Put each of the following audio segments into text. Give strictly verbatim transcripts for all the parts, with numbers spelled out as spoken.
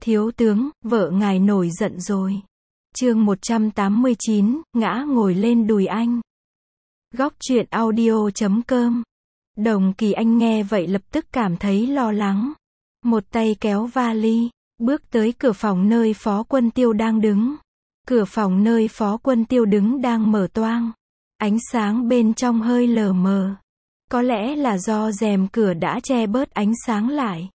Thiếu tướng, vợ ngài nổi giận rồi. Chương một trăm tám mươi chín, ngã ngồi lên đùi anh. Góc truyện audio chấm com. Đồng Kỳ Anh nghe vậy lập tức cảm thấy lo lắng. Một tay kéo vali, bước tới cửa phòng nơi Phó Quân Tiêu đang đứng. Cửa phòng nơi Phó Quân Tiêu đứng đang mở toang. Ánh sáng bên trong hơi lờ mờ. Có lẽ là do rèm cửa đã che bớt ánh sáng lại.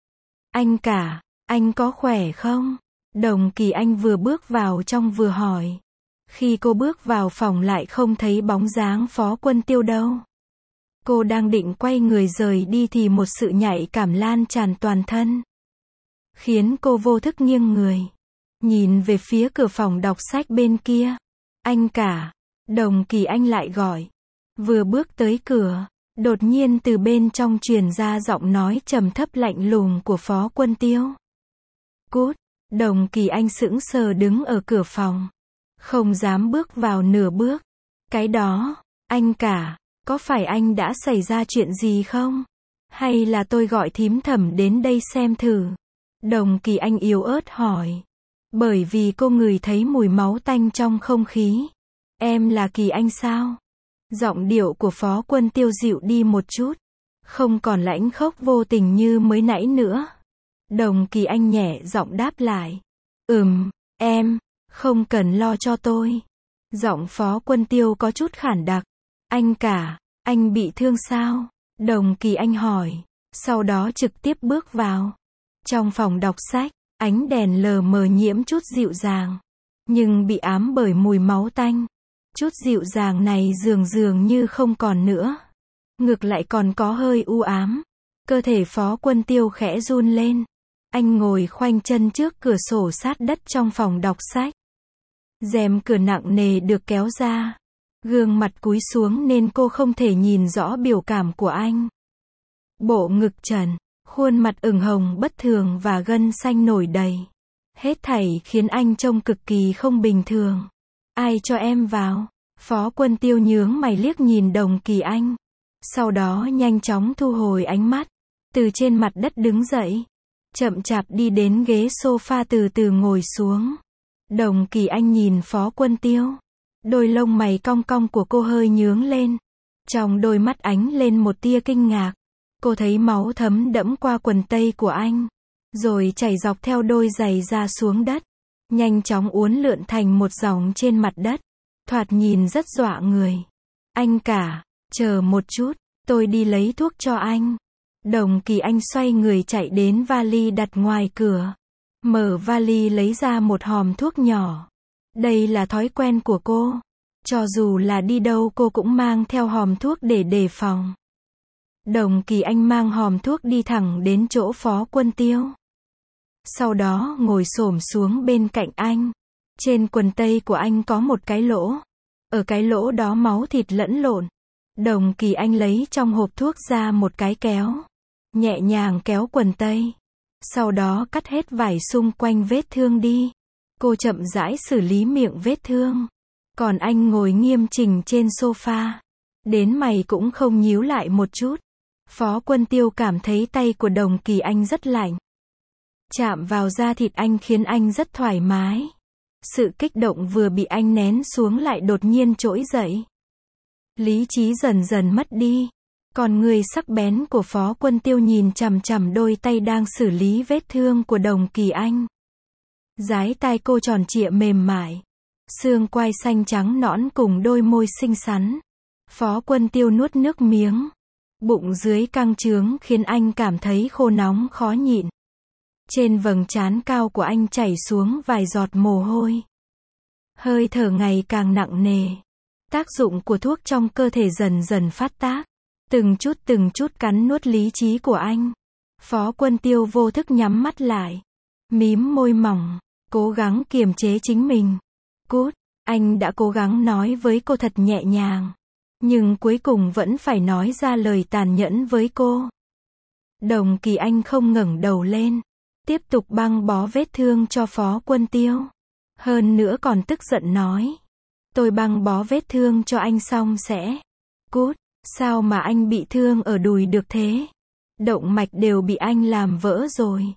Anh cả, anh có khỏe không? Đồng Kỳ Anh vừa bước vào trong vừa hỏi. Khi cô bước vào phòng lại không thấy bóng dáng Phó Quân Tiêu đâu. Cô đang định quay người rời đi thì một sự nhạy cảm lan tràn toàn thân. Khiến cô vô thức nghiêng người. Nhìn về phía cửa phòng đọc sách bên kia. Anh cả. Đồng Kỳ Anh lại gọi. Vừa bước tới cửa, đột nhiên từ bên trong truyền ra giọng nói trầm thấp lạnh lùng của Phó Quân Tiêu. Cút. Đồng Kỳ Anh sững sờ đứng ở cửa phòng. Không dám bước vào nửa bước. Cái đó, anh cả, có phải anh đã xảy ra chuyện gì không? Hay là tôi gọi thím Thẩm đến đây xem thử? Đồng Kỳ Anh yếu ớt hỏi. Bởi vì cô ngửi thấy mùi máu tanh trong không khí. Em là Kỳ Anh sao? Giọng điệu của Phó Quân Tiêu dịu đi một chút. Không còn lãnh khốc vô tình như mới nãy nữa. Đồng Kỳ Anh nhẹ giọng đáp lại. Ừm, em, không cần lo cho tôi. Giọng Phó Quân Tiêu có chút khản đặc. Anh cả, anh bị thương sao? Đồng Kỳ Anh hỏi. Sau đó trực tiếp bước vào. Trong phòng đọc sách, ánh đèn lờ mờ nhiễm chút dịu dàng. Nhưng bị ám bởi mùi máu tanh. Chút dịu dàng này dường dường như không còn nữa. Ngược lại còn có hơi u ám. Cơ thể Phó Quân Tiêu khẽ run lên. Anh ngồi khoanh chân trước cửa sổ sát đất trong phòng đọc sách. Rèm cửa nặng nề được kéo ra. Gương mặt cúi xuống nên cô không thể nhìn rõ biểu cảm của anh. Bộ ngực trần, khuôn mặt ửng hồng bất thường và gân xanh nổi đầy. Hết thảy khiến anh trông cực kỳ không bình thường. Ai cho em vào? Phó Quân Tiêu nhướng mày liếc nhìn Đồng Kỳ Anh. Sau đó nhanh chóng thu hồi ánh mắt. Từ trên mặt đất đứng dậy. Chậm chạp đi đến ghế sofa từ từ ngồi xuống. Đồng Kỳ Anh nhìn Phó Quân Tiêu. Đôi lông mày cong cong của cô hơi nhướng lên. Trong đôi mắt ánh lên một tia kinh ngạc. Cô thấy máu thấm đẫm qua quần tây của anh. Rồi chảy dọc theo đôi giày ra xuống đất. Nhanh chóng uốn lượn thành một dòng trên mặt đất. Thoạt nhìn rất dọa người. Anh cả, chờ một chút, tôi đi lấy thuốc cho anh. Đồng Kỳ Anh xoay người chạy đến vali đặt ngoài cửa. Mở vali lấy ra một hòm thuốc nhỏ. Đây là thói quen của cô. Cho dù là đi đâu cô cũng mang theo hòm thuốc để đề phòng. Đồng Kỳ Anh mang hòm thuốc đi thẳng đến chỗ Phó Quân Tiêu. Sau đó ngồi xổm xuống bên cạnh anh. Trên quần tây của anh có một cái lỗ. Ở cái lỗ đó máu thịt lẫn lộn. Đồng Kỳ Anh lấy trong hộp thuốc ra một cái kéo. Nhẹ nhàng kéo quần tây. Sau đó cắt hết vải xung quanh vết thương đi. Cô chậm rãi xử lý miệng vết thương. Còn anh ngồi nghiêm chỉnh trên sofa. Đến mày cũng không nhíu lại một chút. Phó Quân Tiêu cảm thấy tay của Đồng Kỳ Anh rất lạnh. Chạm vào da thịt anh khiến anh rất thoải mái. Sự kích động vừa bị anh nén xuống lại đột nhiên trỗi dậy. Lý trí dần dần mất đi. Còn người sắc bén của Phó Quân Tiêu nhìn chằm chằm đôi tay đang xử lý vết thương của Đồng Kỳ Anh. Dái tai cô tròn trịa mềm mại. Xương quai xanh trắng nõn cùng đôi môi xinh xắn. Phó Quân Tiêu nuốt nước miếng. Bụng dưới căng trướng khiến anh cảm thấy khô nóng khó nhịn. Trên vầng trán cao của anh chảy xuống vài giọt mồ hôi. Hơi thở ngày càng nặng nề. Tác dụng của thuốc trong cơ thể dần dần phát tác. Từng chút từng chút cắn nuốt lý trí của anh. Phó Quân Tiêu vô thức nhắm mắt lại. Mím môi mỏng. Cố gắng kiềm chế chính mình. Cút. Anh đã cố gắng nói với cô thật nhẹ nhàng. Nhưng cuối cùng vẫn phải nói ra lời tàn nhẫn với cô. Đồng Kỳ Anh không ngẩng đầu lên. Tiếp tục băng bó vết thương cho Phó Quân Tiêu. Hơn nữa còn tức giận nói. Tôi băng bó vết thương cho anh xong sẽ. Cút. Sao mà anh bị thương ở đùi được thế? Động mạch đều bị anh làm vỡ rồi.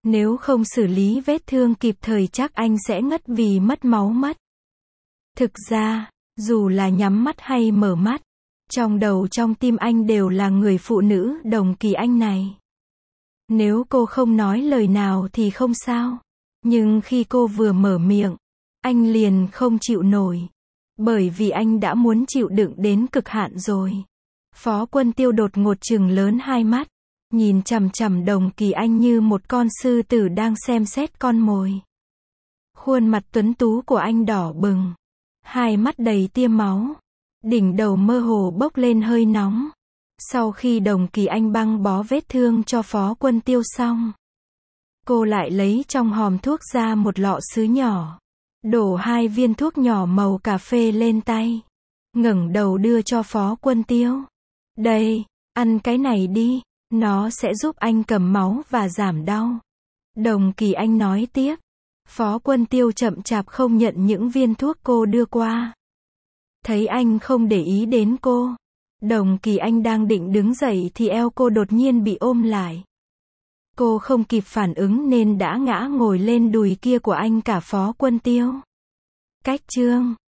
Nếu không xử lý vết thương kịp thời chắc anh sẽ ngất vì mất máu mất. Thực ra, dù là nhắm mắt hay mở mắt, trong đầu trong tim anh đều là người phụ nữ Đồng Kỳ Anh này. Nếu cô không nói lời nào thì không sao. Nhưng khi cô vừa mở miệng, anh liền không chịu nổi. Bởi vì anh đã muốn chịu đựng đến cực hạn rồi. Phó Quân Tiêu đột ngột trừng lớn hai mắt, nhìn chằm chằm Đồng Kỳ Anh như một con sư tử đang xem xét con mồi. Khuôn mặt tuấn tú của anh đỏ bừng, hai mắt đầy tia máu, đỉnh đầu mơ hồ bốc lên hơi nóng. Sau khi Đồng Kỳ Anh băng bó vết thương cho Phó Quân Tiêu xong, cô lại lấy trong hòm thuốc ra một lọ sứ nhỏ, đổ hai viên thuốc nhỏ màu cà phê lên tay, ngẩng đầu đưa cho Phó Quân Tiêu. Đây, ăn cái này đi, nó sẽ giúp anh cầm máu và giảm đau. Đồng Kỳ Anh nói tiếp. Phó Quân Tiêu chậm chạp không nhận những viên thuốc cô đưa qua. Thấy anh không để ý đến cô, Đồng Kỳ Anh đang định đứng dậy thì eo cô đột nhiên bị ôm lại. Cô không kịp phản ứng nên đã ngã ngồi lên đùi kia của anh cả Phó Quân Tiêu. Cách chương